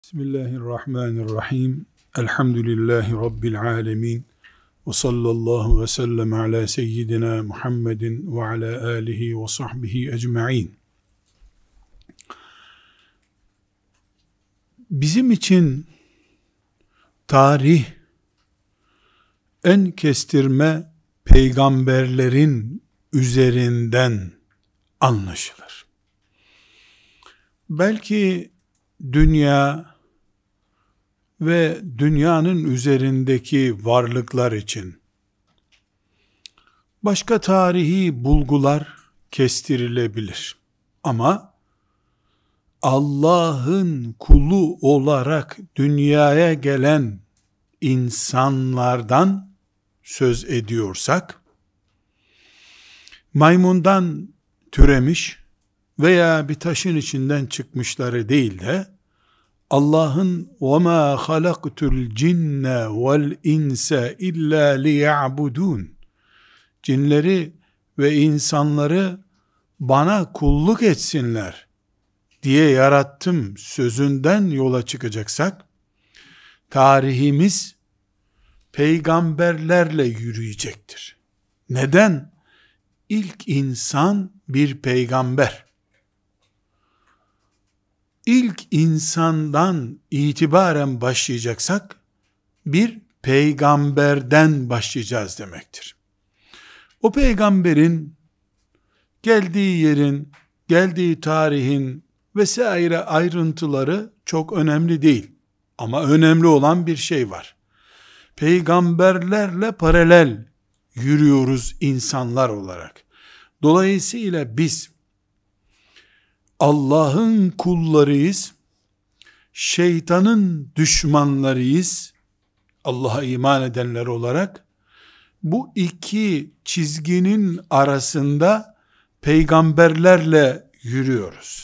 Bismillahirrahmanirrahim. Elhamdülillahi Rabbil alemin. Ve sallallahu ve sellem ala seyyidina Muhammedin ve ala alihi ve sahbihi ecma'in. Bizim için tarih en kestirme peygamberlerin üzerinden anlaşılır. Belki dünya ve dünyanın üzerindeki varlıklar için başka tarihi bulgular kestirilebilir. Ama Allah'ın kulu olarak dünyaya gelen insanlardan söz ediyorsak, maymundan türemiş veya bir taşın içinden çıkmışları değil de, Allah'ın وَمَا خَلَقْتُ الْجِنَّ وَالْاِنْسَ اِلَّا لِيَعْبُدُونَ cinleri ve insanları bana kulluk etsinler diye yarattım sözünden yola çıkacaksak, tarihimiz peygamberlerle yürüyecektir. Neden? İlk insan bir peygamber. İlk insandan itibaren başlayacaksak, bir peygamberden başlayacağız demektir. O peygamberin geldiği yerin, geldiği tarihin vesaire ayrıntıları çok önemli değil. Ama önemli olan bir şey var. Peygamberlerle paralel yürüyoruz insanlar olarak. Dolayısıyla biz Allah'ın kullarıyız, şeytanın düşmanlarıyız, Allah'a iman edenler olarak. Bu iki çizginin arasında peygamberlerle yürüyoruz.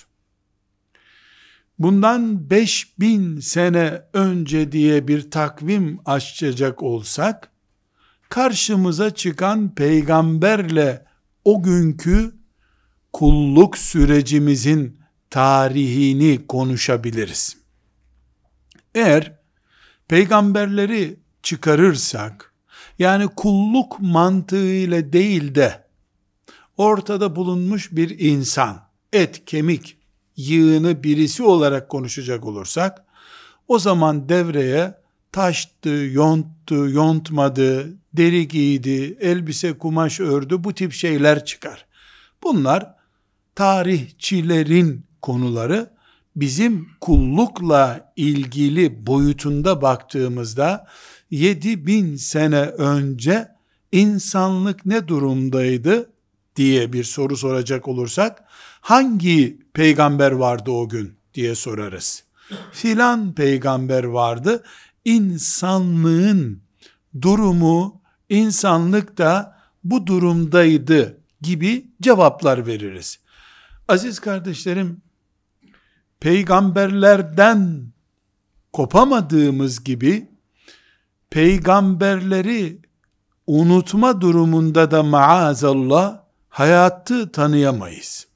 Bundan 5000 sene önce diye bir takvim açacak olsak, karşımıza çıkan peygamberle o günkü kulluk sürecimizin tarihini konuşabiliriz. Eğer peygamberleri çıkarırsak, yani kulluk mantığıyla değil de ortada bulunmuş bir insan, et, kemik, yığını birisi olarak konuşacak olursak, o zaman devreye taştı, yonttu, yontmadı, deri giydi, elbise, kumaş ördü, bu tip şeyler çıkar. Bunlar tarihçilerin konuları. Bizim kullukla ilgili boyutunda baktığımızda 7000 sene önce insanlık ne durumdaydı diye bir soru soracak olursak, hangi peygamber vardı o gün diye sorarız. Filan peygamber vardı. İnsanlığın durumu, insanlık da bu durumdaydı gibi cevaplar veririz. Aziz kardeşlerim, peygamberlerden kopamadığımız gibi, peygamberleri unutma durumunda da maazallah hayatı tanıyamayız.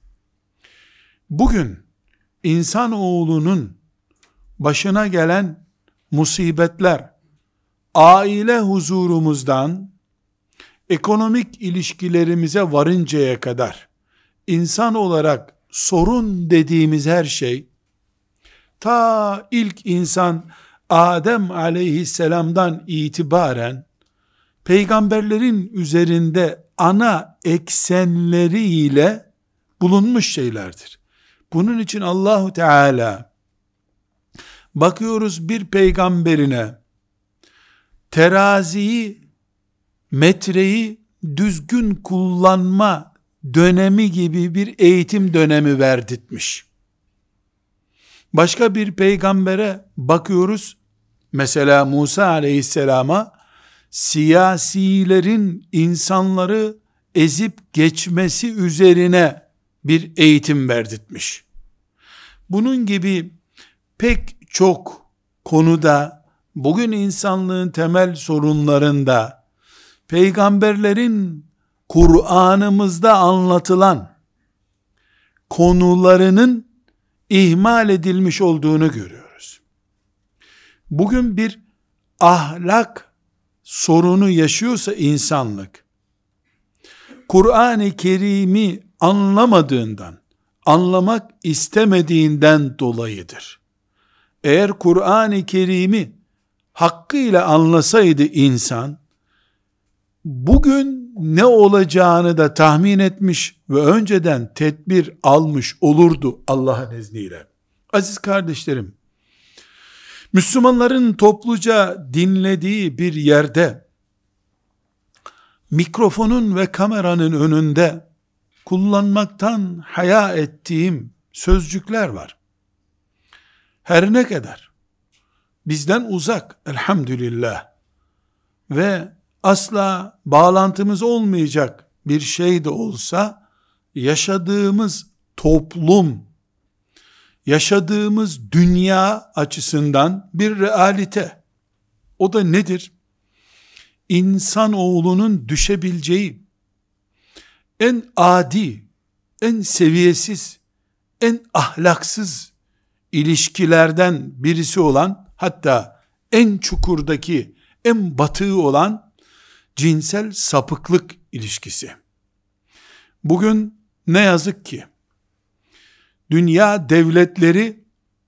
Bugün insanoğlunun başına gelen musibetler, aile huzurumuzdan ekonomik ilişkilerimize varıncaya kadar insan olarak sorun dediğimiz her şey, ta ilk insan Adem aleyhisselamdan itibaren peygamberlerin üzerinde ana eksenleriyle bulunmuş şeylerdir. Bunun için Allahu Teala, bakıyoruz bir peygamberine teraziyi, metreyi düzgün kullanma dönemi gibi bir eğitim dönemi verdirtmiş. Başka bir peygambere bakıyoruz, mesela Musa aleyhisselama, siyasilerin insanları ezip geçmesi üzerine bir eğitim verdirtmiş. Bunun gibi pek çok konuda, bugün insanlığın temel sorunlarında, peygamberlerin Kur'an'ımızda anlatılan konularının ihmal edilmiş olduğunu görüyoruz. Bugün bir ahlak sorunu yaşıyorsa insanlık, Kur'an-ı Kerim'i anlamadığından, anlamak istemediğinden dolayıdır. Eğer Kur'an-ı Kerim'i hakkıyla anlasaydı insan, bugün ne olacağını da tahmin etmiş ve önceden tedbir almış olurdu Allah'ın izniyle. Aziz kardeşlerim, Müslümanların topluca dinlediği bir yerde, mikrofonun ve kameranın önünde kullanmaktan haya ettiğim sözcükler var. Her ne kadar bizden uzak elhamdülillah ve asla bağlantımız olmayacak bir şey de olsa, yaşadığımız toplum, yaşadığımız dünya açısından bir realite. O da nedir? İnsanoğlunun düşebileceği en adi, en seviyesiz, en ahlaksız ilişkilerden birisi olan, hatta en çukurdaki, en batığı olan cinsel sapıklık ilişkisi. Bugün ne yazık ki dünya devletleri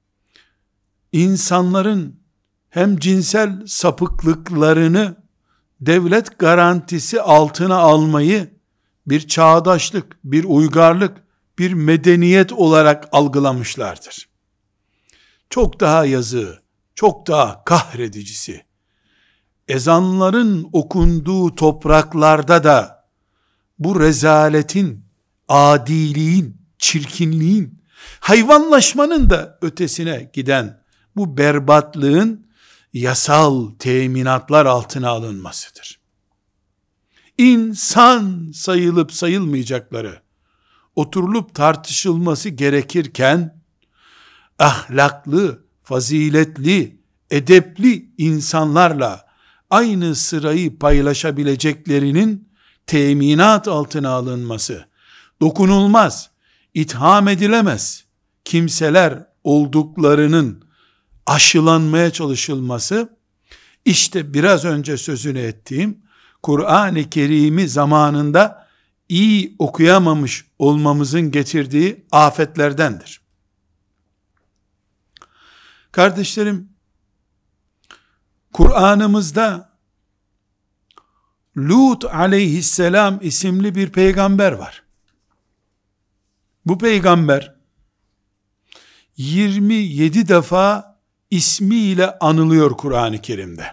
insanların hem cinsel sapıklıklarını devlet garantisi altına almayı bir çağdaşlık, bir uygarlık, bir medeniyet olarak algılamışlardır. Çok daha yazığı, çok daha kahredicisi, ezanların okunduğu topraklarda da bu rezaletin, adiliğin, çirkinliğin, hayvanlaşmanın da ötesine giden bu berbatlığın yasal teminatlar altına alınmasıdır. İnsan sayılıp sayılmayacakları oturulup tartışılması gerekirken, ahlaklı, faziletli, edepli insanlarla aynı sırayı paylaşabileceklerinin teminat altına alınması, dokunulmaz, itham edilemez kimseler olduklarının aşılanmaya çalışılması, işte biraz önce sözünü ettiğim Kur'an-ı Kerim'i zamanında iyi okuyamamış olmamızın getirdiği afetlerdendir. Kardeşlerim, Kur'an'ımızda Lut aleyhisselam isimli bir peygamber var. Bu peygamber 27 defa ismiyle anılıyor Kur'an-ı Kerim'de.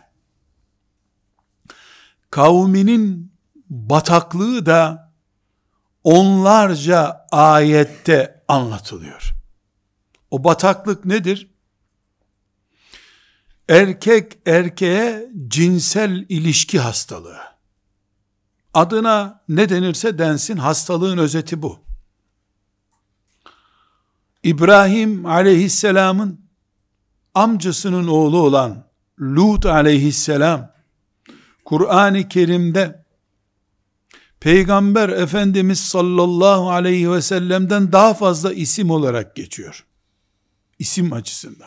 Kavminin bataklığı da onlarca ayette anlatılıyor. O bataklık nedir? Erkek erkeğe cinsel ilişki hastalığı. Adına ne denirse densin, hastalığın özeti bu. İbrahim aleyhisselamın amcasının oğlu olan Lut aleyhisselam, Kur'an-ı Kerim'de Peygamber Efendimiz sallallahu aleyhi ve sellem'den daha fazla isim olarak geçiyor. İsim açısından.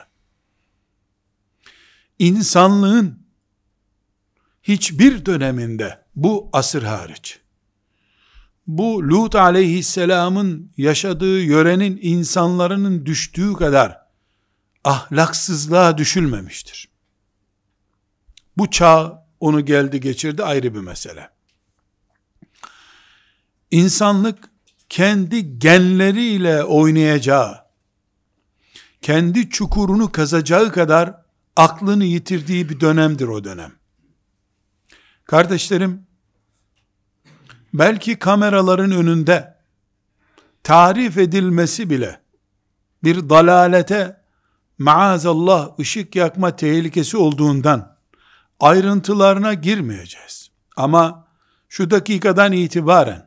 İnsanlığın hiçbir döneminde, bu asır hariç, bu Lut aleyhisselamın yaşadığı yörenin insanların düştüğü kadar ahlaksızlığa düşülmemiştir. Bu çağ onu geldi geçirdi, ayrı bir mesele. İnsanlık kendi genleriyle oynayacağı, kendi çukurunu kazacağı kadar aklını yitirdiği bir dönemdir o dönem. Kardeşlerim, belki kameraların önünde tarif edilmesi bile bir dalalete, maazallah, ışık yakma tehlikesi olduğundan ayrıntılarına girmeyeceğiz. Ama şu dakikadan itibaren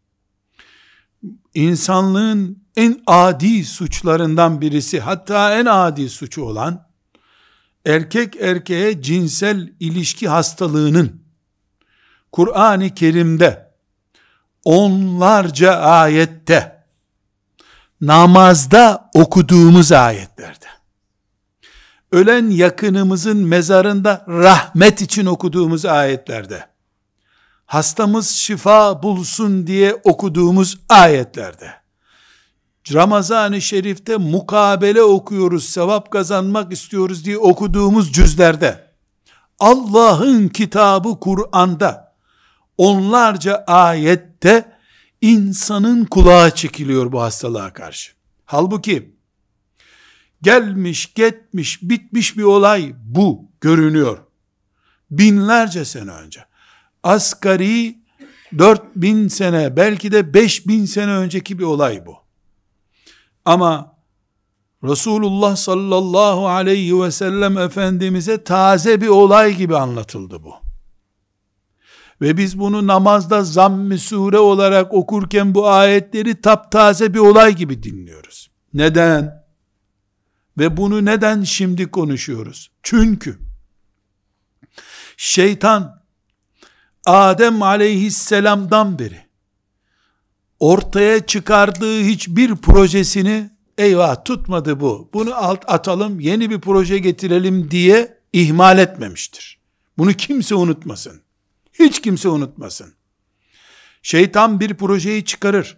insanlığın en adi suçlarından birisi, hatta en adi suçu olan erkek erkeğe cinsel ilişki hastalığının Kur'an-ı Kerim'de onlarca ayette, namazda okuduğumuz ayetlerde, ölen yakınımızın mezarında rahmet için okuduğumuz ayetlerde, hastamız şifa bulsun diye okuduğumuz ayetlerde, Ramazan-ı Şerif'te mukabele okuyoruz, sevap kazanmak istiyoruz diye okuduğumuz cüzlerde, Allah'ın kitabı Kur'an'da, onlarca ayette insanın kulağı çekiliyor bu hastalığa karşı. Halbuki gelmiş, geçmiş, bitmiş bir olay bu görünüyor. Binlerce sene önce. Asgari 4000 sene, belki de 5000 sene önceki bir olay bu. Ama Resulullah sallallahu aleyhi ve sellem Efendimiz'e taze bir olay gibi anlatıldı bu. Ve biz bunu namazda zamm-ı sure olarak okurken bu ayetleri taptaze bir olay gibi dinliyoruz. Neden? Ve bunu neden şimdi konuşuyoruz? Çünkü şeytan Adem aleyhisselamdan beri ortaya çıkardığı hiçbir projesini, eyvah tutmadı bu, bunu atalım, yeni bir proje getirelim diye ihmal etmemiştir. Bunu kimse unutmasın. Hiç kimse unutmasın. Şeytan bir projeyi çıkarır.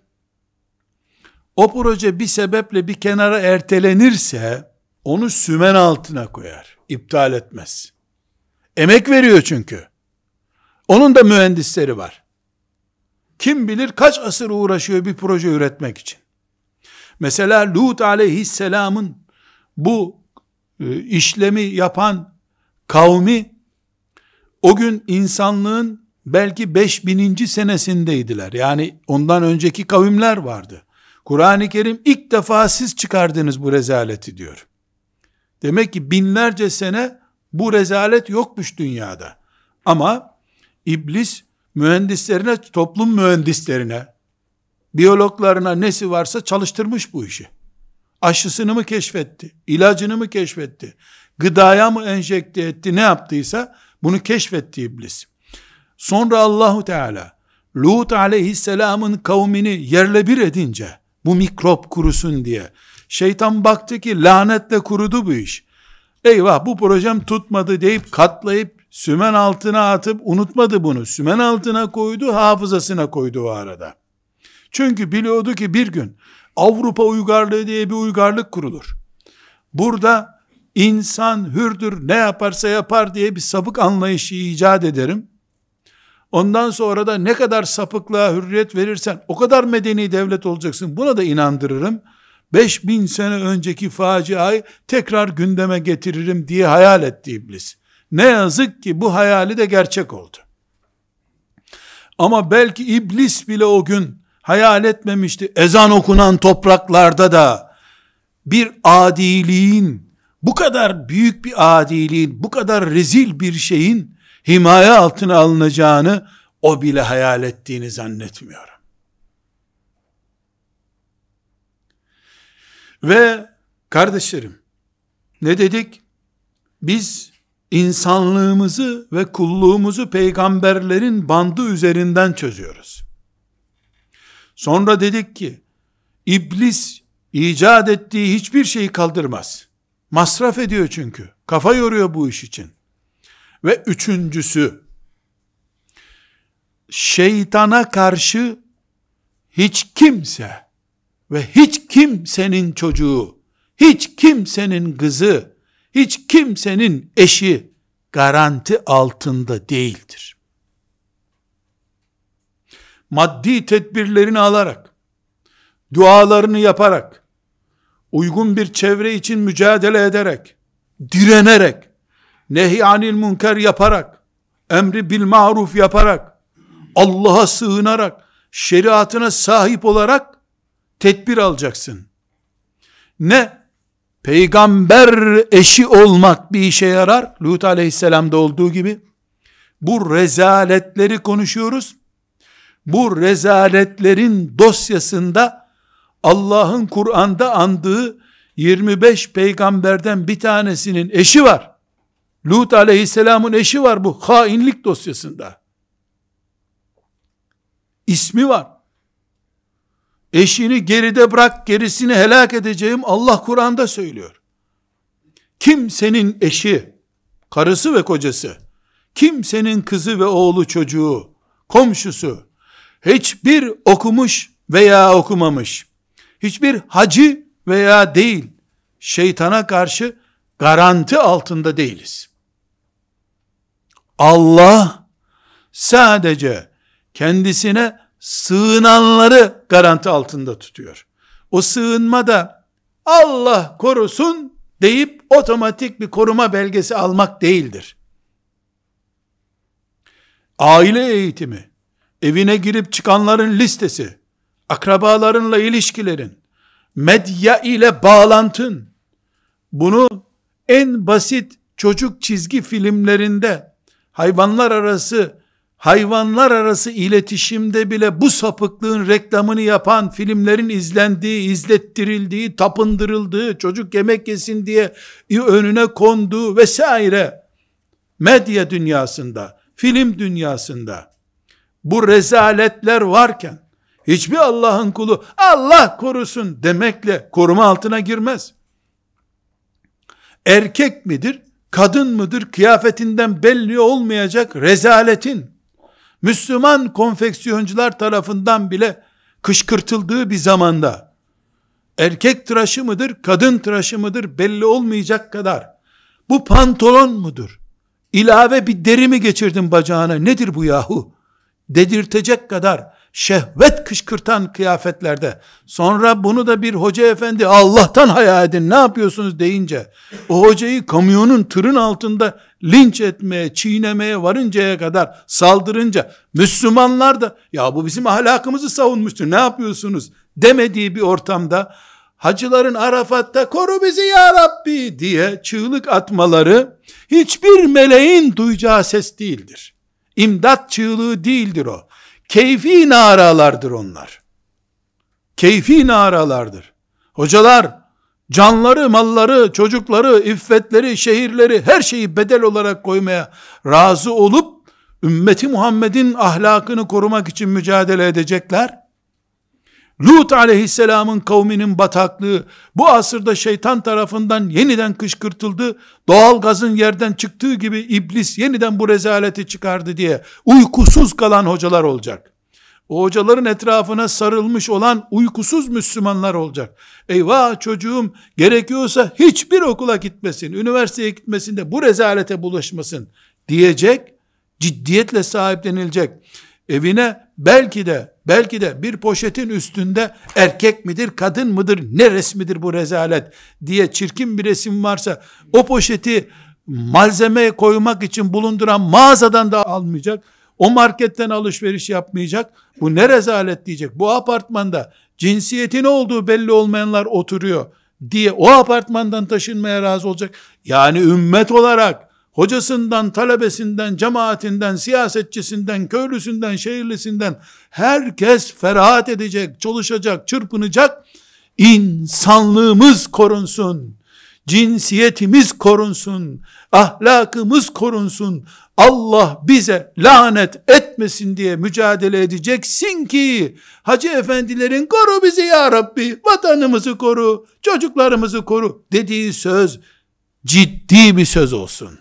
O proje bir sebeple bir kenara ertelenirse, onu sümen altına koyar. İptal etmez. Emek veriyor çünkü. Onun da mühendisleri var. Kim bilir kaç asır uğraşıyor bir proje üretmek için. Mesela Lut aleyhisselamın bu işlemi yapan kavmi, o gün insanlığın belki 5000. senesindeydiler. Yani ondan önceki kavimler vardı. Kur'an-ı Kerim ilk defa siz çıkardınız bu rezaleti diyor. Demek ki binlerce sene bu rezalet yokmuş dünyada. Ama İblis mühendislerine, toplum mühendislerine, biyologlarına nesi varsa çalıştırmış bu işi. Aşısını mı keşfetti? İlacını mı keşfetti? Gıdaya mı enjekte etti? Ne yaptıysa bunu keşfetti İblis. Sonra Allahu Teala Lut aleyhisselamın kavmini yerle bir edince, bu mikrop kurusun diye, şeytan baktı ki lanetle kurudu bu iş. Eyvah, bu projem tutmadı deyip katlayıp sümen altına atıp unutmadı bunu. Sümen altına koydu, hafızasına koydu o arada. Çünkü biliyordu ki bir gün Avrupa uygarlığı diye bir uygarlık kurulur. Burada insan hürdür, ne yaparsa yapar diye bir sapık anlayışı icat ederim. Ondan sonra da ne kadar sapıklığa hürriyet verirsen o kadar medeni devlet olacaksın. Buna da inandırırım. 5000 sene önceki faciayı tekrar gündeme getiririm diye hayal etti İblis. Ne yazık ki bu hayali de gerçek oldu. Ama belki İblis bile o gün hayal etmemişti. Ezan okunan topraklarda da bir adiliğin, bu kadar büyük bir adiliğin, bu kadar rezil bir şeyin himaye altına alınacağını o bile hayal ettiğini zannetmiyorum. Ve kardeşlerim, ne dedik? Biz insanlığımızı ve kulluğumuzu peygamberlerin bandı üzerinden çözüyoruz. Sonra dedik ki, İblis icat ettiği hiçbir şeyi kaldırmaz. Masraf ediyor çünkü. Kafa yoruyor bu iş için. Ve üçüncüsü, şeytana karşı hiç kimse ve hiç kimsenin çocuğu, hiç kimsenin kızı, hiç kimsenin eşi garanti altında değildir. Maddi tedbirlerini alarak, dualarını yaparak, uygun bir çevre için mücadele ederek, direnerek, nehy anil münker yaparak, emri bil maruf yaparak, Allah'a sığınarak, şeriatına sahip olarak tedbir alacaksın. Ne peygamber eşi olmak bir işe yarar, Lut aleyhisselamda olduğu gibi. Bu rezaletleri konuşuyoruz. Bu rezaletlerin dosyasında Allah'ın Kur'an'da andığı 25 peygamberden bir tanesinin eşi var. Lut aleyhisselamın eşi var bu hainlik dosyasında. İsmi var. Eşini geride bırak, gerisini helak edeceğim Allah Kur'an'da söylüyor. kimsenin eşi, karısı ve kocası, kimsenin kızı ve oğlu çocuğu, komşusu, hiçbir okumuş veya okumamış, hiçbir hacı veya değil, şeytana karşı garanti altında değiliz. Allah sadece kendisine sığınanları garanti altında tutuyor. O sığınma da Allah korusun deyip otomatik bir koruma belgesi almak değildir. Aile eğitimi, evine girip çıkanların listesi, akrabalarınla ilişkilerin, medya ile bağlantın, bunu en basit çocuk çizgi filmlerinde hayvanlar arası iletişimde bile bu sapıklığın reklamını yapan filmlerin izlendiği, izlettirildiği, tapındırıldığı, çocuk yemek yesin diye önüne konduğu vesaire medya dünyasında, film dünyasında bu rezaletler varken hiçbir Allah'ın kulu Allah korusun demekle koruma altına girmez. Erkek midir, kadın mıdır kıyafetinden belli olmayacak rezaletin Müslüman konfeksiyoncular tarafından bile kışkırtıldığı bir zamanda erkek tıraşı mıdır, kadın tıraşı mıdır belli olmayacak kadar, bu pantolon mudur, ilave bir deri mi geçirdin bacağına, nedir bu yahu dedirtecek kadar şehvet kışkırtan kıyafetlerde, sonra bunu da bir hoca efendi Allah'tan haya edin ne yapıyorsunuz deyince, o hocayı kamyonun, tırın altında linç etmeye, çiğnemeye varıncaya kadar saldırınca, Müslümanlar da ya bu bizim ahlakımızı savunmuştur ne yapıyorsunuz demediği bir ortamda, hacıların Arafat'ta koru bizi ya Rabbi diye çığlık atmaları hiçbir meleğin duyacağı ses değildir. İmdat çığlığı değildir o. Keyfi naralardır onlar. Keyfi naralardır. Hocalar canları, malları, çocukları, iffetleri, şehirleri, her şeyi bedel olarak koymaya razı olup ümmeti Muhammed'in ahlakını korumak için mücadele edecekler. Lut aleyhisselamın kavminin bataklığı bu asırda şeytan tarafından yeniden kışkırtıldı. Doğalgazın yerden çıktığı gibi iblis yeniden bu rezaleti çıkardı diye uykusuz kalan hocalar olacak. O hocaların etrafına sarılmış olan uykusuz Müslümanlar olacak. Eyvah çocuğum gerekiyorsa hiçbir okula gitmesin, üniversiteye gitmesin de bu rezalete bulaşmasın diyecek, ciddiyetle sahiplenilecek. Evine belki de bir poşetin üstünde erkek midir, kadın mıdır, ne resmidir bu rezalet diye çirkin bir resim varsa, o poşeti malzeme koymak için bulunduran mağazadan da almayacak, o marketten alışveriş yapmayacak, bu ne rezalet diyecek, bu apartmanda cinsiyetin olduğu belli olmayanlar oturuyor diye o apartmandan taşınmaya razı olacak. Yani ümmet olarak hocasından, talebesinden, cemaatinden, siyasetçisinden, köylüsünden, şehirlisinden herkes ferahat edecek, çalışacak, çırpınacak. İnsanlığımız korunsun, cinsiyetimiz korunsun, ahlakımız korunsun, Allah bize lanet etmesin diye mücadele edeceksin ki, hacı efendilerin koru bizi ya Rabbi, vatanımızı koru, çocuklarımızı koru dediği söz ciddi bir söz olsun.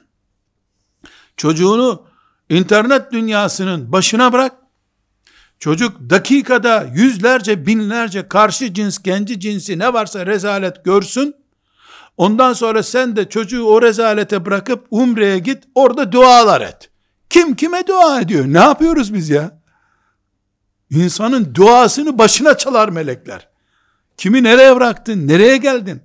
Çocuğunu internet dünyasının başına bırak. Çocuk dakikada yüzlerce, binlerce karşı cins, kendi cinsi ne varsa rezalet görsün. Ondan sonra sen de çocuğu o rezalete bırakıp umreye git, orada dualar et. Kim kime dua ediyor? Ne yapıyoruz biz ya? İnsanın duasını başına çalar melekler. Kimi nereye bıraktın? Nereye geldin?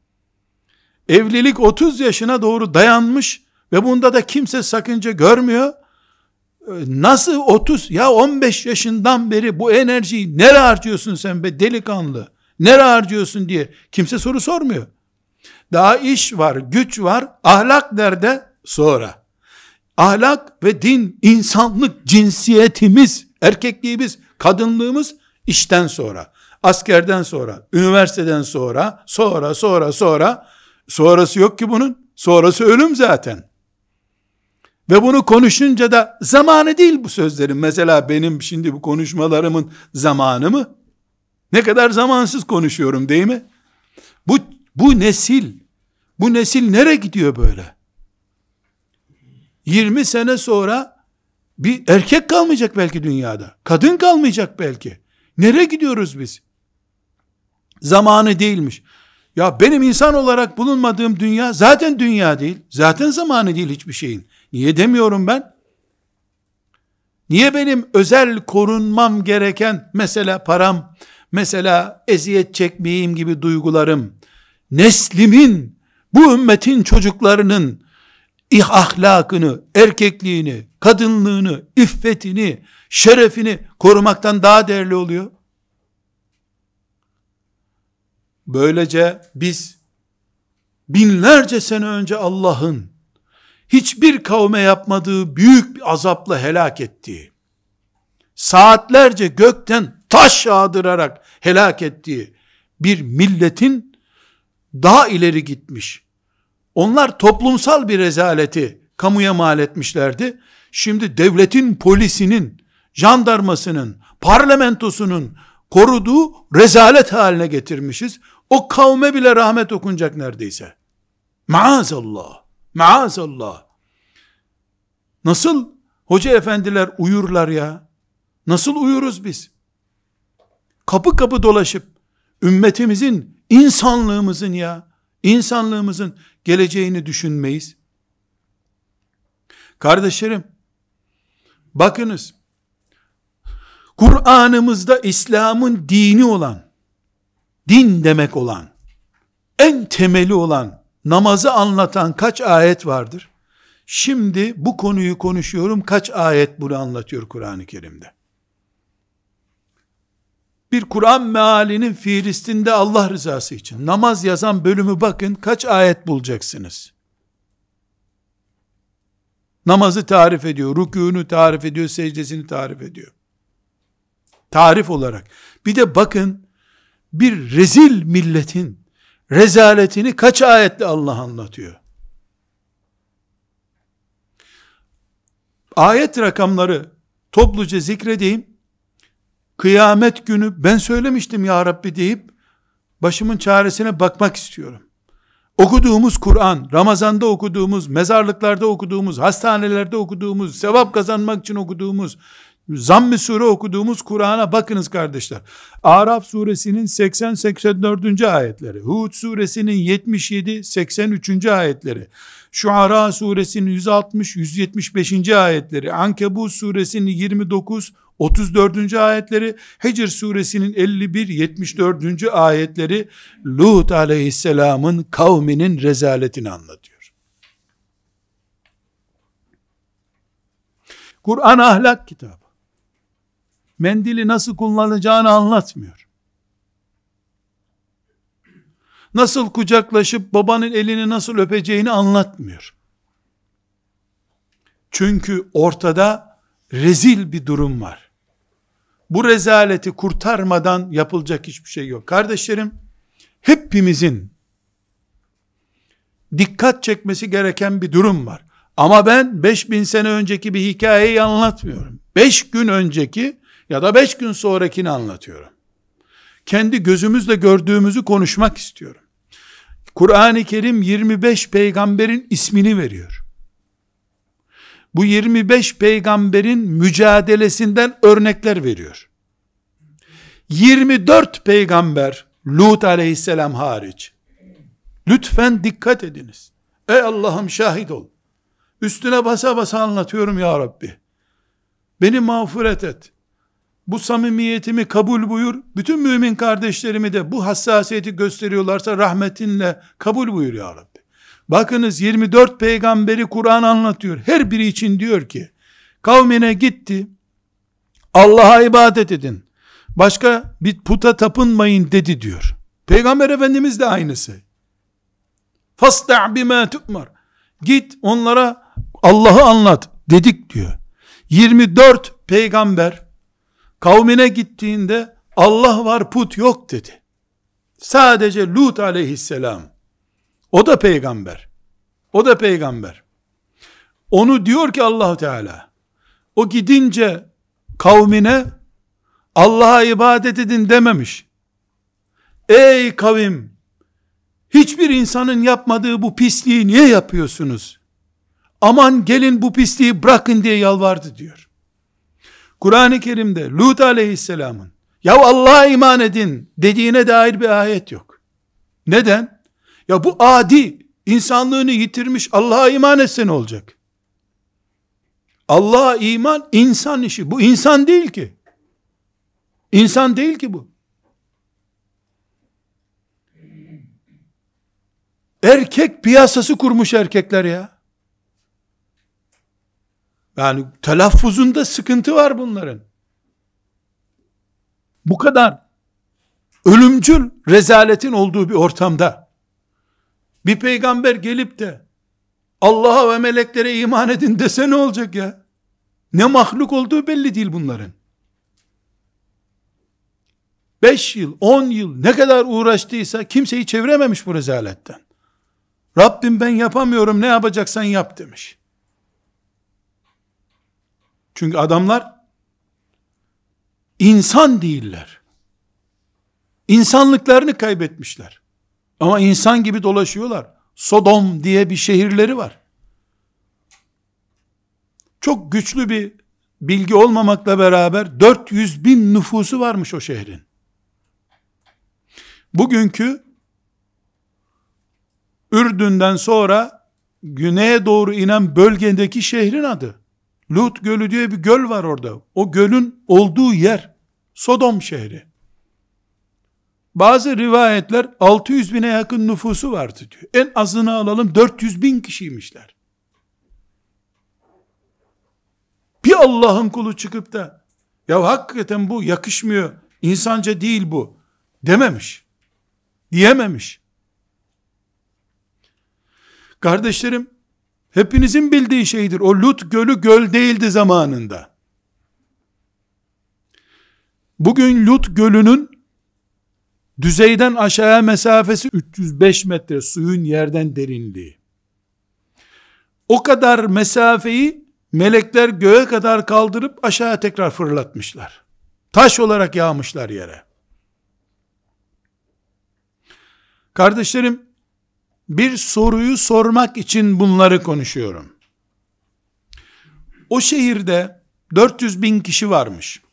Evlilik 30 yaşına doğru dayanmış ve bunda da kimse sakınca görmüyor. Nasıl 30 ya 15 yaşından beri bu enerjiyi nereye harcıyorsun sen be delikanlı? Nereye harcıyorsun diye kimse soru sormuyor. Daha iş var, güç var, ahlak nerede? Sonra. Ahlak ve din, insanlık, cinsiyetimiz, erkekliğimiz, kadınlığımız işten sonra, askerden sonra, üniversiteden sonra, sonrası yok ki bunun. Sonrası ölüm zaten. Ve bunu konuşunca da zamanı değil bu sözlerin. Mesela benim şimdi bu konuşmalarımın zamanı mı? Ne kadar zamansız konuşuyorum değil mi? Bu nesil, Bu nesil nereye gidiyor böyle? 20 sene sonra bir erkek kalmayacak belki dünyada. Kadın kalmayacak belki. Nereye gidiyoruz biz? Zamanı değilmiş. Ya benim insan olarak bulunmadığım dünya zaten dünya değil. Zaten zamanı değil hiçbir şeyin. Niye demiyorum ben? Niye benim özel korunmam gereken, mesela param, mesela eziyet çekmeyeyim gibi duygularım, neslimin, bu ümmetin çocuklarının ahlakını, erkekliğini, kadınlığını, iffetini, şerefini korumaktan daha değerli oluyor? Böylece biz binlerce sene önce Allah'ın hiçbir kavme yapmadığı büyük bir azapla helak ettiği, saatlerce gökten taş yağdırarak helak ettiği bir milletin daha ileri gitmiş. Onlar toplumsal bir rezaleti kamuya mal etmişlerdi. Şimdi devletin, polisinin, jandarmasının, parlamentosunun koruduğu rezalet haline getirmişiz. O kavme bile rahmet okunacak neredeyse. Maazallah, maazallah. Nasıl hoca efendiler uyurlar ya? Nasıl uyuruz biz? Kapı kapı dolaşıp ümmetimizin, insanlığımızın geleceğini düşünmeyiz. Kardeşlerim, bakınız, Kur'an'ımızda İslam'ın dini olan, din demek olan, en temeli olan namazı anlatan kaç ayet vardır? Şimdi bu konuyu konuşuyorum, kaç ayet bunu anlatıyor Kur'an-ı Kerim'de? Bir Kur'an mealinin fihristinde Allah rızası için namaz yazan bölümü bakın, kaç ayet bulacaksınız? Namazı tarif ediyor, rükûnu tarif ediyor, secdesini tarif ediyor. Tarif olarak. Bir de bakın, bir rezil milletin rezaletini kaç ayette Allah anlatıyor? Ayet rakamları topluca zikredeyim. Kıyamet günü ben söylemiştim ya Rabbi deyip başımın çaresine bakmak istiyorum. Okuduğumuz Kur'an, Ramazan'da okuduğumuz, mezarlıklarda okuduğumuz, hastanelerde okuduğumuz, sevap kazanmak için okuduğumuz, Zamm-ı Sure okuduğumuz Kur'an'a bakınız kardeşler. Araf suresinin 80-84. ayetleri, Hud suresinin 77-83. ayetleri, Şuara suresinin 160-175. ayetleri, Ankebut suresinin 29-34. ayetleri, Hicr suresinin 51-74. ayetleri, Lut aleyhisselamın kavminin rezaletini anlatıyor. Kur'an ahlak kitabı. Mendili nasıl kullanacağını anlatmıyor. Nasıl kucaklaşıp babanın elini nasıl öpeceğini anlatmıyor. Çünkü ortada rezil bir durum var. Bu rezaleti kurtarmadan yapılacak hiçbir şey yok. Kardeşlerim, hepimizin dikkat çekmesi gereken bir durum var. Ama ben 5000 sene önceki bir hikayeyi anlatmıyorum. 5 gün önceki ya da 5 gün sonrakini anlatıyorum. Kendi gözümüzle gördüğümüzü konuşmak istiyorum. Kur'an-ı Kerim 25 peygamberin ismini veriyor. Bu 25 peygamberin mücadelesinden örnekler veriyor. 24 peygamber, Lut aleyhisselam hariç. Lütfen dikkat ediniz. Ey Allah'ım şahit ol. Üstüne basa basa anlatıyorum ya Rabbi. Beni mağfiret et. Bu samimiyetimi kabul buyur. Bütün mümin kardeşlerimi de bu hassasiyeti gösteriyorlarsa rahmetinle kabul buyur ya Rabbi. Bakınız 24 peygamberi Kur'an anlatıyor. Her biri için diyor ki, kavmine gitti, Allah'a ibadet edin, başka bir puta tapınmayın dedi diyor. Peygamber Efendimiz de aynısı. Fasta' bima tu'mar. Git onlara Allah'ı anlat dedik diyor. 24 peygamber kavmine gittiğinde Allah var put yok dedi. Sadece Lut aleyhisselam, o da peygamber. O da peygamber. Onu diyor ki Allah Teala, o gidince kavmine Allah'a ibadet edin dememiş. Ey kavim, hiçbir insanın yapmadığı bu pisliği niye yapıyorsunuz? Aman gelin bu pisliği bırakın diye yalvardı diyor. Kur'an-ı Kerim'de Lut aleyhisselamın ya Allah'a iman edin dediğine dair bir ayet yok. Neden? Ya bu adi, insanlığını yitirmiş, Allah'a iman etse ne olacak? Allah'a iman insan işi. Bu insan değil ki. İnsan değil ki bu. Erkek piyasası kurmuş erkekler ya. Yani telaffuzunda sıkıntı var bunların. Bu kadar ölümcül rezaletin olduğu bir ortamda bir peygamber gelip de Allah'a ve meleklere iman edin dese ne olacak ya? Ne mahluk olduğu belli değil bunların. 5 yıl, 10 yıl ne kadar uğraştıysa kimseyi çevirememiş bu rezaletten. Rabbim ben yapamıyorum, ne yapacaksan yap demiş. Çünkü adamlar insan değiller. İnsanlıklarını kaybetmişler. Ama insan gibi dolaşıyorlar. Sodom diye bir şehirleri var. Çok güçlü bir bilgi olmamakla beraber 400 bin nüfusu varmış o şehrin. Bugünkü Ürdün'den sonra güneye doğru inen bölgedeki şehrin adı. Lut Gölü diye bir göl var orada. O gölün olduğu yer Sodom şehri. Bazı rivayetler 600 bine yakın nüfusu vardı diyor. En azını alalım 400 bin kişiymişler. Bir Allah'ın kulu çıkıp da ya hakikaten bu yakışmıyor, insanca değil bu dememiş. Diyememiş. Kardeşlerim, hepinizin bildiği şeydir. O Lut Gölü göl değildi zamanında. Bugün Lut Gölü'nün düzeyden aşağıya mesafesi 305 metre suyun yerden derinliği. O kadar mesafeyi melekler göğe kadar kaldırıp aşağı tekrar fırlatmışlar. Taş olarak yağmışlar yere. Kardeşlerim, bir soruyu sormak için bunları konuşuyorum. O şehirde 400 bin kişi varmış.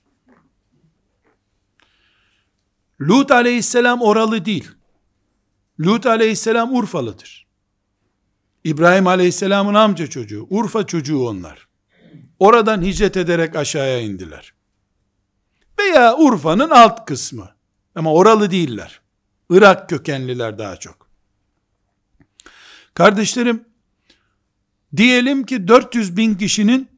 Lut aleyhisselam oralı değil. Lut aleyhisselam Urfalıdır. İbrahim aleyhisselamın amca çocuğu, Urfa çocuğu onlar. Oradan hicret ederek aşağıya indiler. Veya Urfa'nın alt kısmı. Ama oralı değiller. Irak kökenliler daha çok. Kardeşlerim, diyelim ki 400 bin kişinin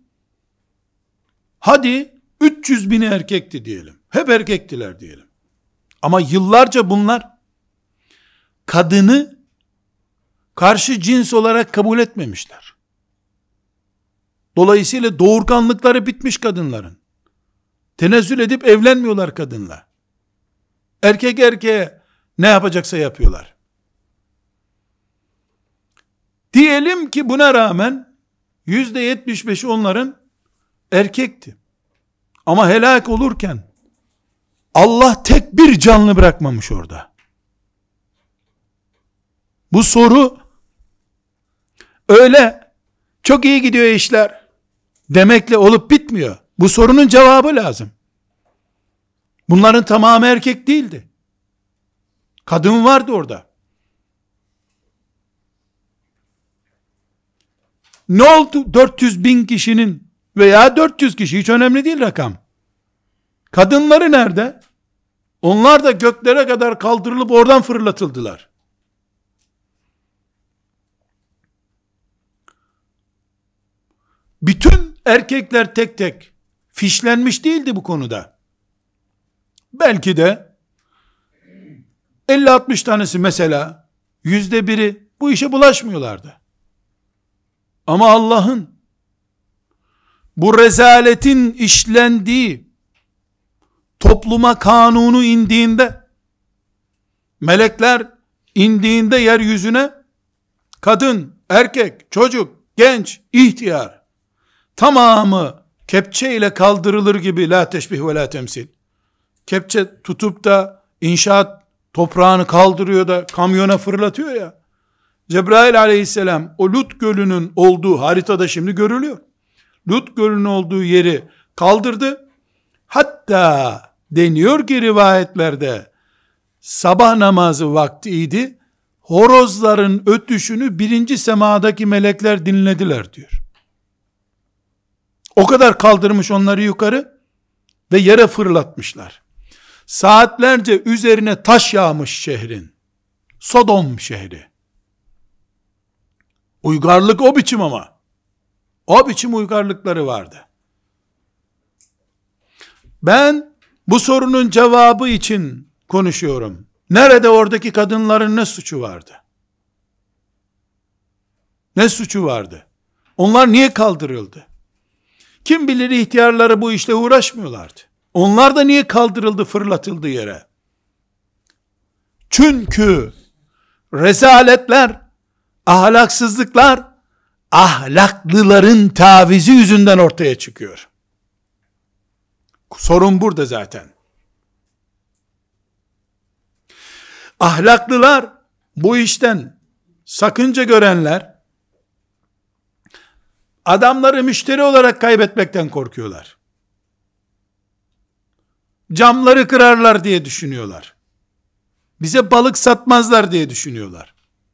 hadi 300 bini erkekti diyelim. Hep erkektiler diyelim. Ama yıllarca bunlar kadını karşı cins olarak kabul etmemişler. Dolayısıyla doğurganlıkları bitmiş kadınların. Tenezzül edip evlenmiyorlar kadınla. Erkek erkeğe ne yapacaksa yapıyorlar. Diyelim ki buna rağmen %75'i onların erkekti. Ama helak olurken Allah tek bir canlı bırakmamış orada. Bu soru öyle çok iyi gidiyor işler demekle olup bitmiyor. Bu sorunun cevabı lazım. Bunların tamamı erkek değildi. Kadın vardı orada. Ne oldu 400 bin kişinin veya 400 kişi, hiç önemli değil rakam. Kadınları nerede? Onlar da göklere kadar kaldırılıp oradan fırlatıldılar. Bütün erkekler tek tek fişlenmiş değildi bu konuda. Belki de 50-60 tanesi mesela, %1'i bu işe bulaşmıyorlardı. Ama Allah'ın bu rezaletin işlendiği topluma kanunu indiğinde, melekler indiğinde yeryüzüne, kadın, erkek, çocuk, genç, ihtiyar, tamamı kepçe ile kaldırılır gibi, la teşbih ve la temsil. Kepçe tutup da inşaat toprağını kaldırıyor da kamyona fırlatıyor ya. Cebrail aleyhisselam o Lut gölünün olduğu, haritada şimdi görülüyor, Lut gölünün olduğu yeri kaldırdı. Hatta deniyor ki rivayetlerde, sabah namazı vaktiydi, horozların ötüşünü 1. semadaki melekler dinlediler diyor. O kadar kaldırmış onları yukarı ve yere fırlatmışlar. Saatlerce üzerine taş yağmış şehrin. Sodom şehri. Uygarlık o biçim ama. O biçim uygarlıkları vardı. Ben bu sorunun cevabı için konuşuyorum. Nerede oradaki kadınların ne suçu vardı? Ne suçu vardı? Onlar niye kaldırıldı? Kim bilir ihtiyarları bu işle uğraşmıyorlardı. Onlar da niye kaldırıldı, fırlatıldı yere? Çünkü rezaletler, ahlaksızlıklar, ahlaklıların tavizi yüzünden ortaya çıkıyor. Sorun burada zaten. Ahlaklılar, bu işten sakınca görenler, adamları müşteri olarak kaybetmekten korkuyorlar. Camları kırarlar diye düşünüyorlar. Bize balık satmazlar diye düşünüyorlar.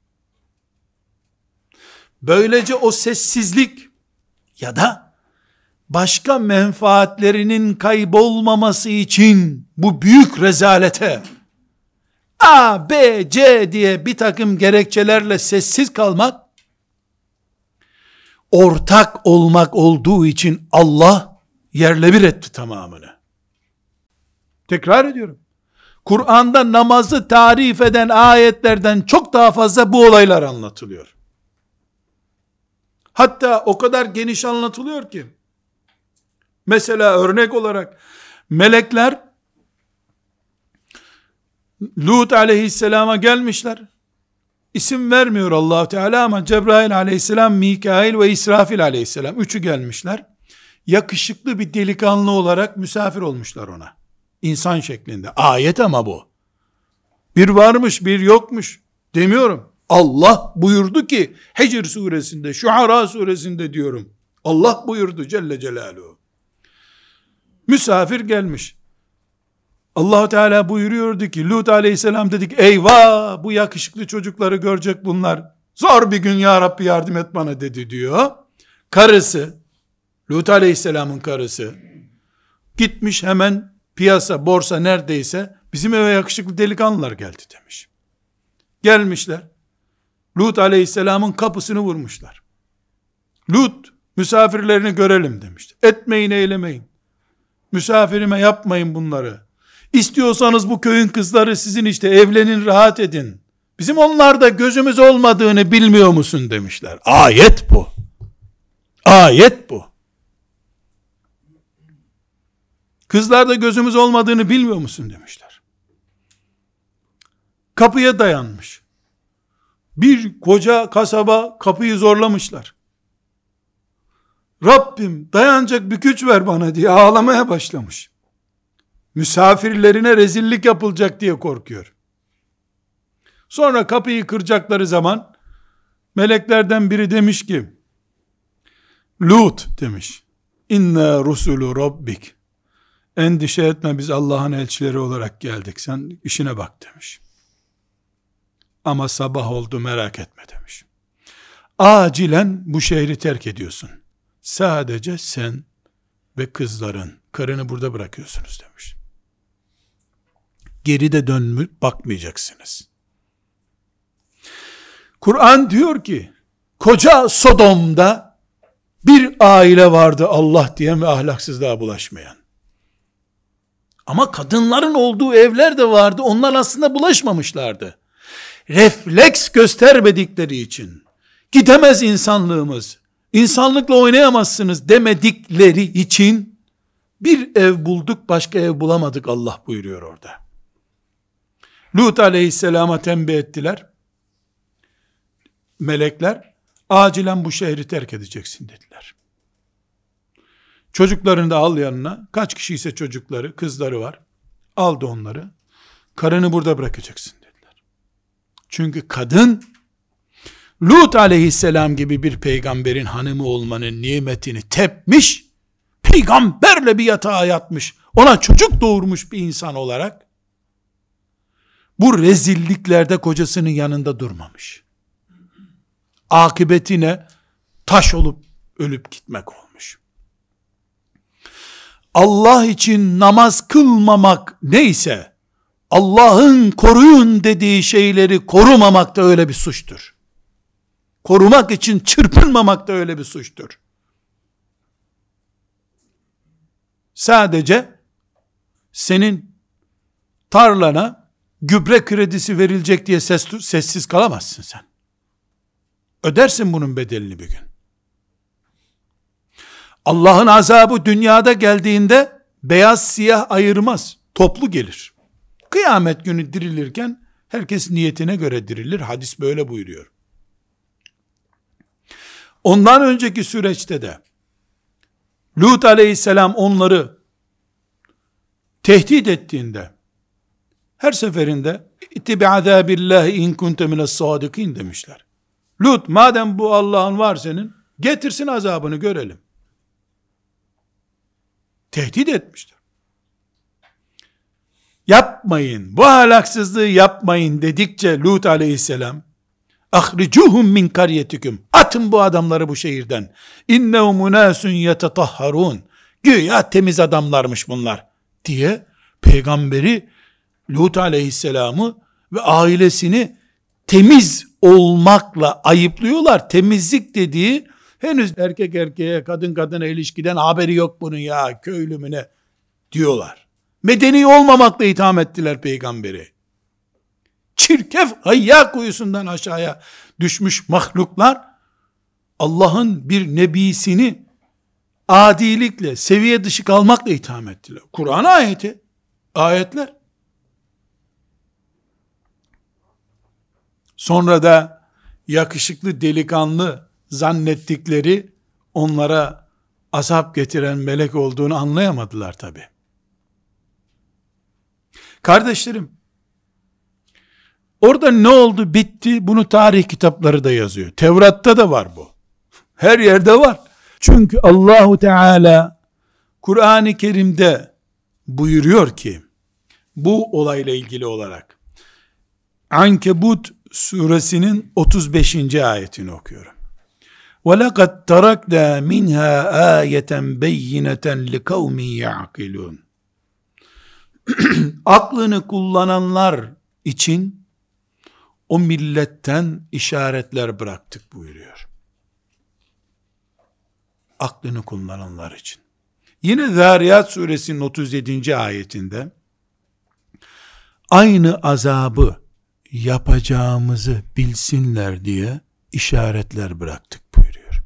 Böylece o sessizlik ya da başka menfaatlerinin kaybolmaması için bu büyük rezalete A, B, C diye bir takım gerekçelerle sessiz kalmak, ortak olmak olduğu için Allah yerle bir etti tamamını. Tekrar ediyorum. Kur'an'da namazı tarif eden ayetlerden çok daha fazla bu olaylar anlatılıyor. Hatta o kadar geniş anlatılıyor ki, mesela örnek olarak melekler Lut aleyhisselama gelmişler. İsim vermiyor Allah Teala ama Cebrail aleyhisselam, Mikail ve İsrafil aleyhisselam üçü gelmişler. Yakışıklı bir delikanlı olarak misafir olmuşlar ona. İnsan şeklinde. Ayet ama bu. Bir varmış, bir yokmuş demiyorum. Allah buyurdu ki Hicr suresinde, Şuara suresinde diyorum. Allah buyurdu Celle Celaluhu. Misafir gelmiş. Allah Teala buyuruyordu ki Lut aleyhisselam dedik, eyvah bu yakışıklı çocukları görecek bunlar. Zor bir gün ya Rabbi yardım et bana dedi diyor. Karısı, Lut aleyhisselamın karısı gitmiş hemen piyasa, borsa neredeyse bizim eve yakışıklı delikanlılar geldi demiş. Gelmişler. Lut aleyhisselamın kapısını vurmuşlar. Lut misafirlerini görelim demişti. Etmeyin, eylemeyin. Misafirime yapmayın bunları. İstiyorsanız bu köyün kızları sizin işte, evlenin, rahat edin. Bizim onlarda gözümüz olmadığını bilmiyor musun demişler. Ayet bu. Ayet bu. Kızlarda gözümüz olmadığını bilmiyor musun demişler. Kapıya dayanmış. Bir koca kasaba kapıyı zorlamışlar. Rabbim dayanacak bir güç ver bana diye ağlamaya başlamış. Misafirlerine rezillik yapılacak diye korkuyor. Sonra kapıyı kıracakları zaman meleklerden biri demiş ki, Lut demiş, İnna rusulü rabbik, endişe etme biz Allah'ın elçileri olarak geldik, sen işine bak demiş. Ama sabah oldu merak etme demiş. Acilen bu şehri terk ediyorsun. Sadece sen ve kızların, karını burada bırakıyorsunuz demiş. Geri de dönüp bakmayacaksınız. Kur'an diyor ki, koca Sodom'da bir aile vardı Allah diyen ve ahlaksızlığa bulaşmayan. Ama kadınların olduğu evler de vardı, onlar aslında bulaşmamışlardı. Refleks göstermedikleri için, gidemez insanlığımız, insanlıkla oynayamazsınız demedikleri için, bir ev bulduk başka ev bulamadık Allah buyuruyor orada. Lut aleyhisselama tembih ettiler. Melekler, acilen bu şehri terk edeceksin dediler. Çocuklarını da al yanına, kaç kişi ise çocukları, kızları var, aldı onları. karını burada bırakacaksın dediler. Çünkü kadın, Lut aleyhisselam gibi bir peygamberin hanımı olmanın nimetini tepmiş, peygamberle bir yatağa yatmış, ona çocuk doğurmuş bir insan olarak, bu rezilliklerde kocasının yanında durmamış. Akıbetine taş olup ölüp gitmek olmuş. Allah için namaz kılmamak neyse, Allah'ın koruyun dediği şeyleri korumamak da öyle bir suçtur. Korumak için çırpınmamak da öyle bir suçtur. Sadece senin tarlana gübre kredisi verilecek diye sessiz kalamazsın sen. Ödersin bunun bedelini bir gün. Allah'ın azabı dünyada geldiğinde beyaz siyah ayırmaz. Toplu gelir. Kıyamet günü dirilirken herkes niyetine göre dirilir. Hadis böyle buyuruyor. Ondan önceki süreçte de Lut aleyhisselam onları tehdit ettiğinde her seferinde "İttibi azabillahi in kunte mine's-sadikin" demişler. Lut, madem bu Allah'ın var senin, getirsin azabını görelim. Tehdit etmişler. Yapmayın, bu ahlaksızlığı yapmayın dedikçe Lut aleyhisselam, "Ahricuhum min karyetikum", atın bu adamları bu şehirden. "İnnehum unasun yetetahharun", güya temiz adamlarmış bunlar diye peygamberi, Lut aleyhisselamı ve ailesini temiz olmakla ayıplıyorlar. Temizlik dediği, henüz erkek erkeğe, kadın kadına ilişkiden haberi yok bunun ya, köylü mü ne diyorlar. Medeni olmamakla itham ettiler peygamberi. Çirkef hayya kuyusundan aşağıya düşmüş mahluklar, Allah'ın bir nebisini adilikle, seviye dışı kalmakla itham ettiler. Kur'an ayeti, ayetler. Sonra da yakışıklı delikanlı zannettikleri, onlara azap getiren melek olduğunu anlayamadılar tabi. Kardeşlerim, orada ne oldu bitti, bunu tarih kitapları da yazıyor. Tevrat'ta da var bu. Her yerde var. Çünkü Allahu Teala Kur'an-ı Kerim'de buyuruyor ki, bu olayla ilgili olarak Ankebut suresinin 35. ayetini okuyorum. وَلَقَدْ تَرَكْنَا مِنْهَا آيَةً بَيِّنَةً لِكَوْمٍ يَعْقِلُونَ Aklını kullananlar için o milletten işaretler bıraktık buyuruyor. Aklını kullananlar için. Yine Zariyat suresinin 37. ayetinde aynı azabı yapacağımızı bilsinler diye işaretler bıraktık buyuruyor.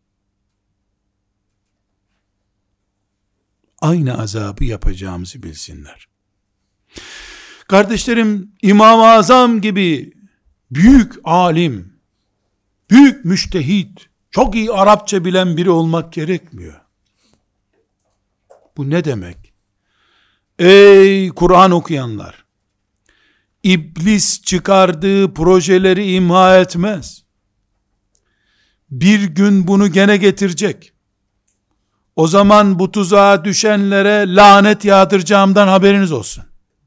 Aynı azabı yapacağımızı bilsinler. Kardeşlerim, İmam-ı Azam gibi büyük alim, büyük müştehit, çok iyi Arapça bilen biri olmak gerekmiyor. Bu ne demek? Ey Kur'an okuyanlar! İblis çıkardığı projeleri imha etmez. Bir gün bunu gene getirecek. O zaman bu tuzağa düşenlere lanet yağdıracağımdan haberiniz olsun.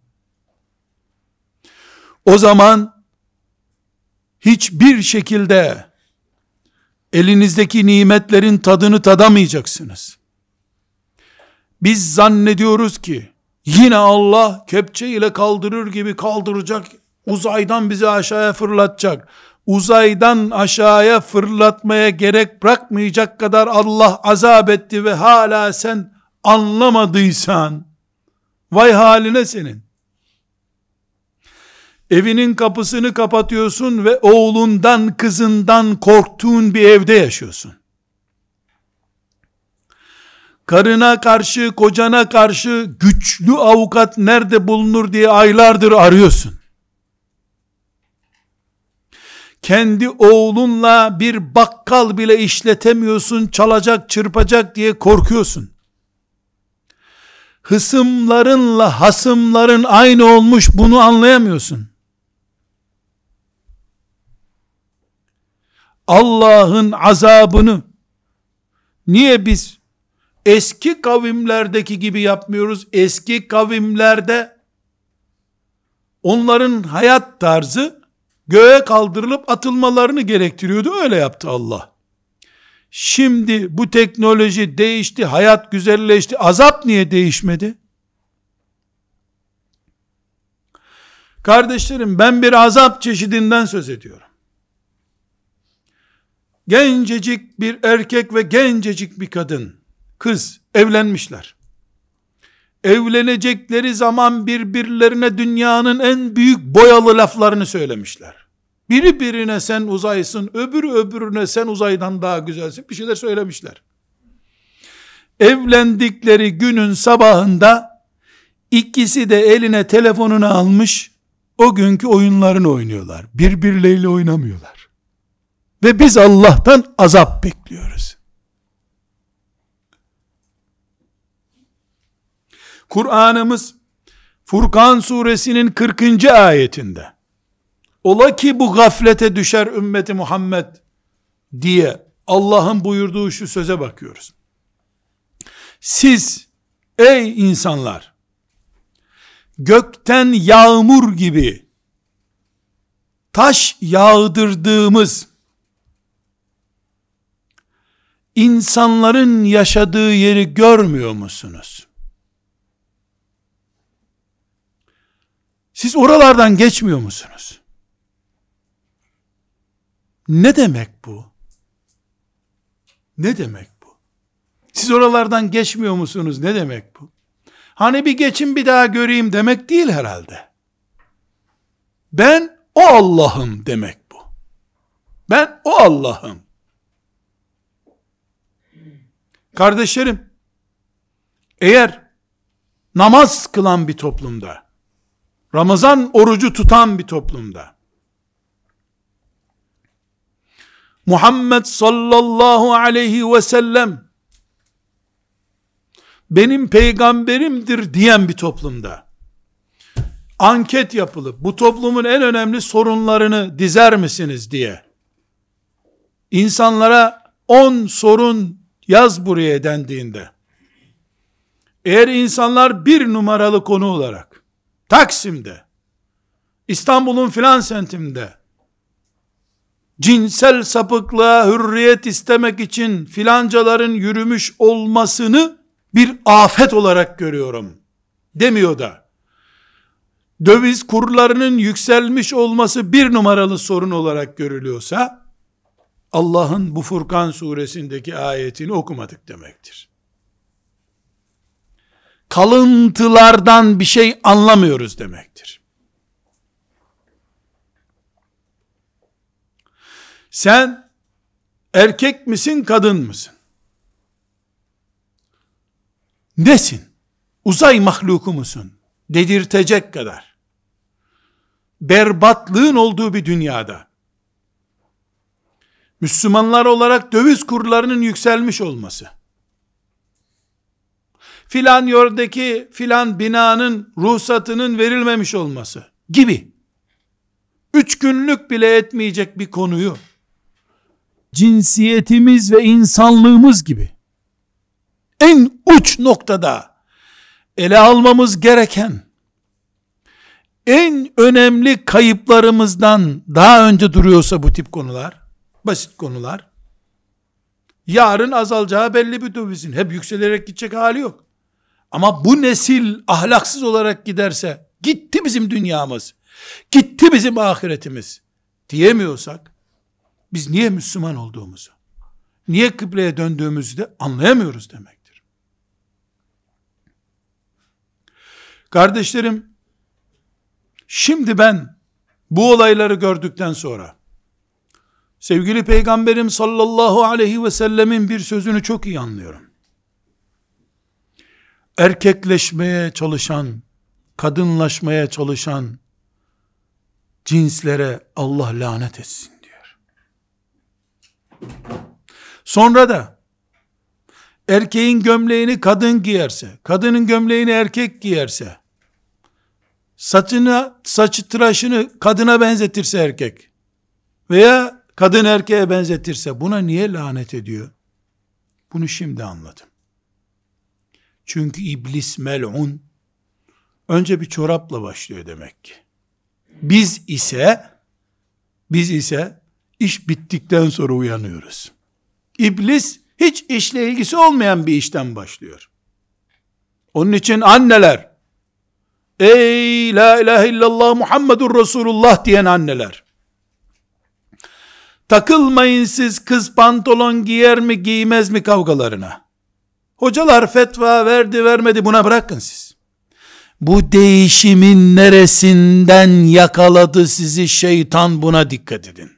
O zaman hiçbir şekilde elinizdeki nimetlerin tadını tadamayacaksınız. Biz zannediyoruz ki yine Allah kepçe ile kaldırır gibi kaldıracak, uzaydan bizi aşağıya fırlatacak. Uzaydan aşağıya fırlatmaya gerek bırakmayacak kadar Allah azap etti ve hala sen anlamadıysan, vay haline senin. Evinin kapısını kapatıyorsun ve oğlundan, kızından korktuğun bir evde yaşıyorsun. Karına karşı, kocana karşı güçlü avukat nerede bulunur diye aylardır arıyorsun. Kendi oğlunla bir bakkal bile işletemiyorsun, çalacak, çırpacak diye korkuyorsun. hısımlarınla hasımların aynı olmuş, bunu anlayamıyorsun. Allah'ın azabını niye biz eski kavimlerdeki gibi yapmıyoruz? Eski kavimlerde onların hayat tarzı göğe kaldırılıp atılmalarını gerektiriyordu. Öyle yaptı Allah. Şimdi bu teknoloji değişti, hayat güzelleşti. Azap niye değişmedi? Kardeşlerim, ben bir azap çeşidinden söz ediyorum. Gencecik bir erkek ve gencecik bir kadın, kız evlenmişler. Evlenecekleri zaman birbirlerine dünyanın en büyük boyalı laflarını söylemişler. Biri birine sen uzaysın, öbürü öbürüne sen uzaydan daha güzelsin, bir şeyler söylemişler. Evlendikleri günün sabahında ikisi de eline telefonunu almış, o günkü oyunlarını oynuyorlar. Birbirleriyle oynamıyorlar. Ve biz Allah'tan azap bekliyoruz. Kur'an'ımız Furkan suresinin 40. ayetinde, ola ki bu gaflete düşer ümmeti Muhammed diye Allah'ın buyurduğu şu söze bakıyoruz. Siz ey insanlar, gökten yağmur gibi taş yağdırdığımız insanların yaşadığı yeri görmüyor musunuz? Siz oralardan geçmiyor musunuz? Ne demek bu? Ne demek bu? Siz oralardan geçmiyor musunuz? Ne demek bu? Hani bir geçin bir daha göreyim demek değil herhalde. Ben o Allah'ım demek bu. Ben o Allah'ım. Kardeşlerim, eğer namaz kılan bir toplumda, Ramazan orucu tutan bir toplumda, Muhammed sallallahu aleyhi ve sellem benim peygamberimdir diyen bir toplumda anket yapılıp bu toplumun en önemli sorunlarını dizer misiniz diye insanlara 10 sorun yaz buraya dendiğinde, eğer insanlar bir numaralı konu olarak Taksim'de, İstanbul'un filan semtinde cinsel sapıklığa hürriyet istemek için filancaların yürümüş olmasını bir afet olarak görüyorum demiyor da, döviz kurlarının yükselmiş olması bir numaralı sorun olarak görülüyorsa, Allah'ın bu Furkan suresindeki ayetini okumadık demektir. Kalıntılardan bir şey anlamıyoruz demektir. Sen erkek misin, kadın mısın? Nesin? Uzay mahluku musun? Dedirtecek kadar berbatlığın olduğu bir dünyada, Müslümanlar olarak döviz kurlarının yükselmiş olması, filan yerdeki filan binanın ruhsatının verilmemiş olması gibi, 3 günlük bile etmeyecek bir konuyu, cinsiyetimiz ve insanlığımız gibi, en uç noktada ele almamız gereken, en önemli kayıplarımızdan daha önce duruyorsa bu tip konular, basit konular, yarın azalacağı belli bir dövizin, hep yükselerek gidecek hali yok. Ama bu nesil ahlaksız olarak giderse, gitti bizim dünyamız, gitti bizim ahiretimiz diyemiyorsak, biz niye Müslüman olduğumuzu, niye kıbleye döndüğümüzü de anlayamıyoruz demektir. Kardeşlerim, şimdi ben bu olayları gördükten sonra, sevgili Peygamberim sallallahu aleyhi ve sellemin bir sözünü çok iyi anlıyorum. Erkekleşmeye çalışan, kadınlaşmaya çalışan cinslere Allah lanet etsin diyor. Sonra da erkeğin gömleğini kadın giyerse, kadının gömleğini erkek giyerse, saçı tıraşını kadına benzetirse erkek veya kadın erkeğe benzetirse buna niye lanet ediyor? Bunu şimdi anladım. Çünkü iblis mel'un önce bir çorapla başlıyor demek ki. Biz ise iş bittikten sonra uyanıyoruz. İblis hiç işle ilgisi olmayan bir işten başlıyor. Onun için anneler, ey la ilahe illallah Muhammedur Resulullah diyen anneler, takılmayın siz kız pantolon giyer mi giymez mi kavgalarına. Hocalar fetva verdi vermedi, buna bırakın siz. Bu değişimin neresinden yakaladı sizi şeytan, buna dikkat edin.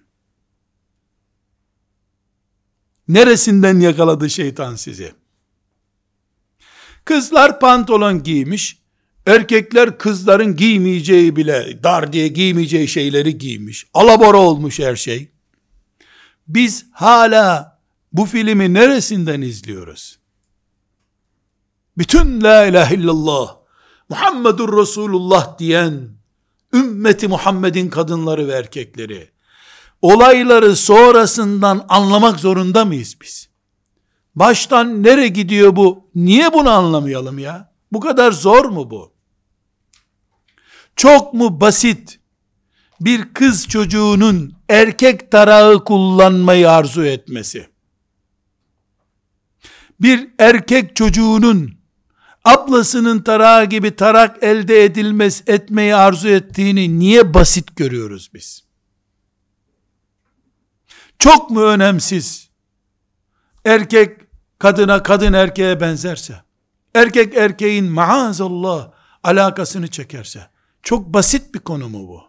Neresinden yakaladı şeytan sizi? Kızlar pantolon giymiş, erkekler kızların giymeyeceği bile, dar diye giymeyeceği şeyleri giymiş. Alabora olmuş her şey. Biz hala bu filmi neresinden izliyoruz? Bütün la ilahe illallah Muhammedur Resulullah diyen ümmeti Muhammed'in kadınları ve erkekleri, olayları sonrasından anlamak zorunda mıyız biz? Baştan nereye gidiyor bu? Niye bunu anlamayalım ya? Bu kadar zor mu bu? Çok mu basit bir kız çocuğunun erkek tarağı kullanmayı arzu etmesi? Bir erkek çocuğunun ablasının tarağı gibi tarak elde etmeyi arzu ettiğini niye basit görüyoruz biz? Çok mu önemsiz? Erkek kadına, kadın erkeğe benzerse, erkek erkeğin maazallah alakasını çekerse, çok basit bir konu mu bu?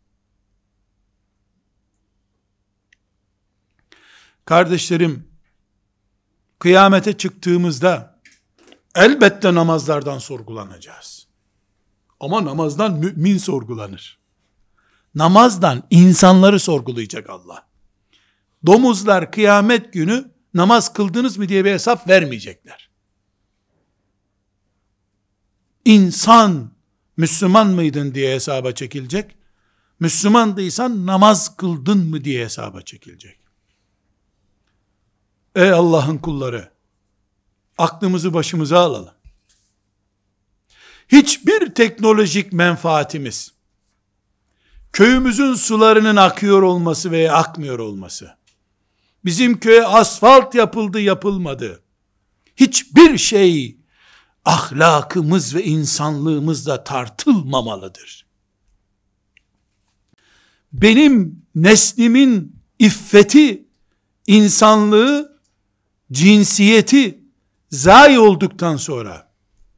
Kardeşlerim, kıyamete çıktığımızda elbette namazlardan sorgulanacağız. Ama namazdan mümin sorgulanır. Namazdan insanları sorgulayacak Allah. Domuzlar kıyamet günü namaz kıldınız mı diye bir hesap vermeyecekler. İnsan Müslüman mıydın diye hesaba çekilecek. Müslümandıysan namaz kıldın mı diye hesaba çekilecek. Ey Allah'ın kulları, aklımızı başımıza alalım. Hiçbir teknolojik menfaatimiz, köyümüzün sularının akıyor olması veya akmıyor olması, bizim köye asfalt yapıldı yapılmadı, hiçbir şey ahlakımız ve insanlığımızla tartılmamalıdır. Benim neslimin iffeti, insanlığı, cinsiyeti zayi olduktan sonra,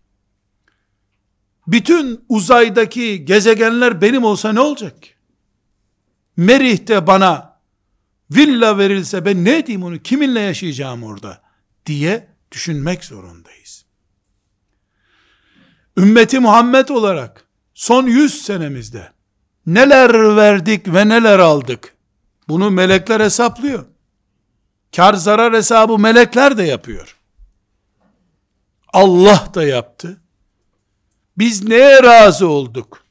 bütün uzaydaki gezegenler benim olsa ne olacak? Merih'te bana villa verilse ben ne edeyim onu, kiminle yaşayacağım orada diye düşünmek zorundayız. Ümmeti Muhammed olarak son 100 senemizde neler verdik ve neler aldık? Bunu melekler hesaplıyor. Kar zarar hesabı melekler de yapıyor. Allah da yaptı. Biz neye razı olduk?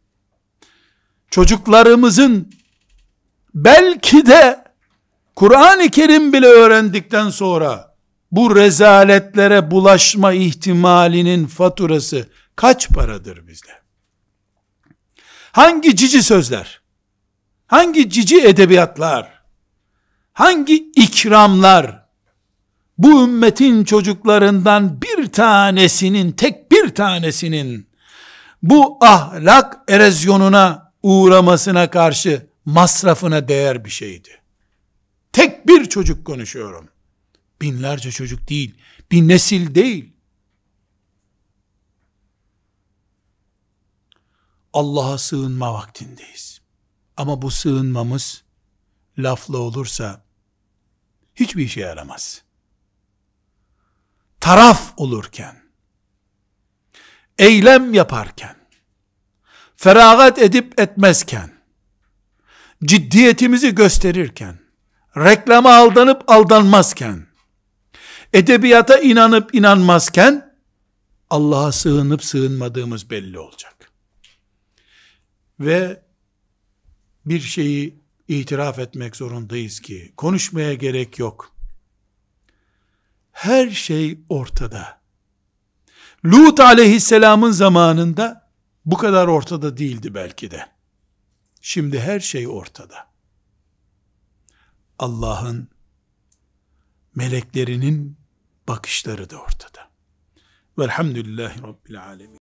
Çocuklarımızın belki de Kur'an-ı Kerim bile öğrendikten sonra bu rezaletlere bulaşma ihtimalinin faturası kaç paradır bizde? Hangi cici sözler, hangi cici edebiyatlar, hangi ikramlar bu ümmetin çocuklarından tek bir tanesinin bu ahlak erozyonuna uğramasına karşı masrafına değer bir şeydi? Tek bir çocuk konuşuyorum. Binlerce çocuk değil, bir nesil değil. Allah'a sığınma vaktindeyiz. Ama bu sığınmamız lafla olursa hiçbir işe yaramaz. Taraf olurken, eylem yaparken, feragat edip etmezken, ciddiyetimizi gösterirken, reklama aldanıp aldanmazken, edebiyata inanıp inanmazken Allah'a sığınıp sığınmadığımız belli olacak. Ve bir şeyi itiraf etmek zorundayız ki konuşmaya gerek yok. Her şey ortada. Lut aleyhisselamın zamanında bu kadar ortada değildi belki de. Şimdi her şey ortada. Allah'ın meleklerinin bakışları da ortada. Velhamdülillahi Rabbil alemin.